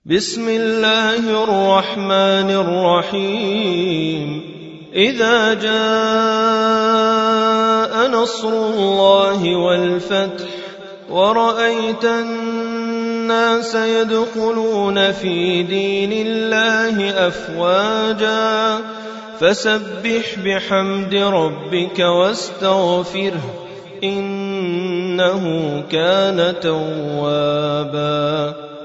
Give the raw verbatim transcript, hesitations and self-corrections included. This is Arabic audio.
بسم الله الرحمن الرحيم إذا جاء نصر الله والفتح ورأيت الناس يدخلون في دين الله أفواجا فسبح بحمد ربك واستغفره إنه كان توابا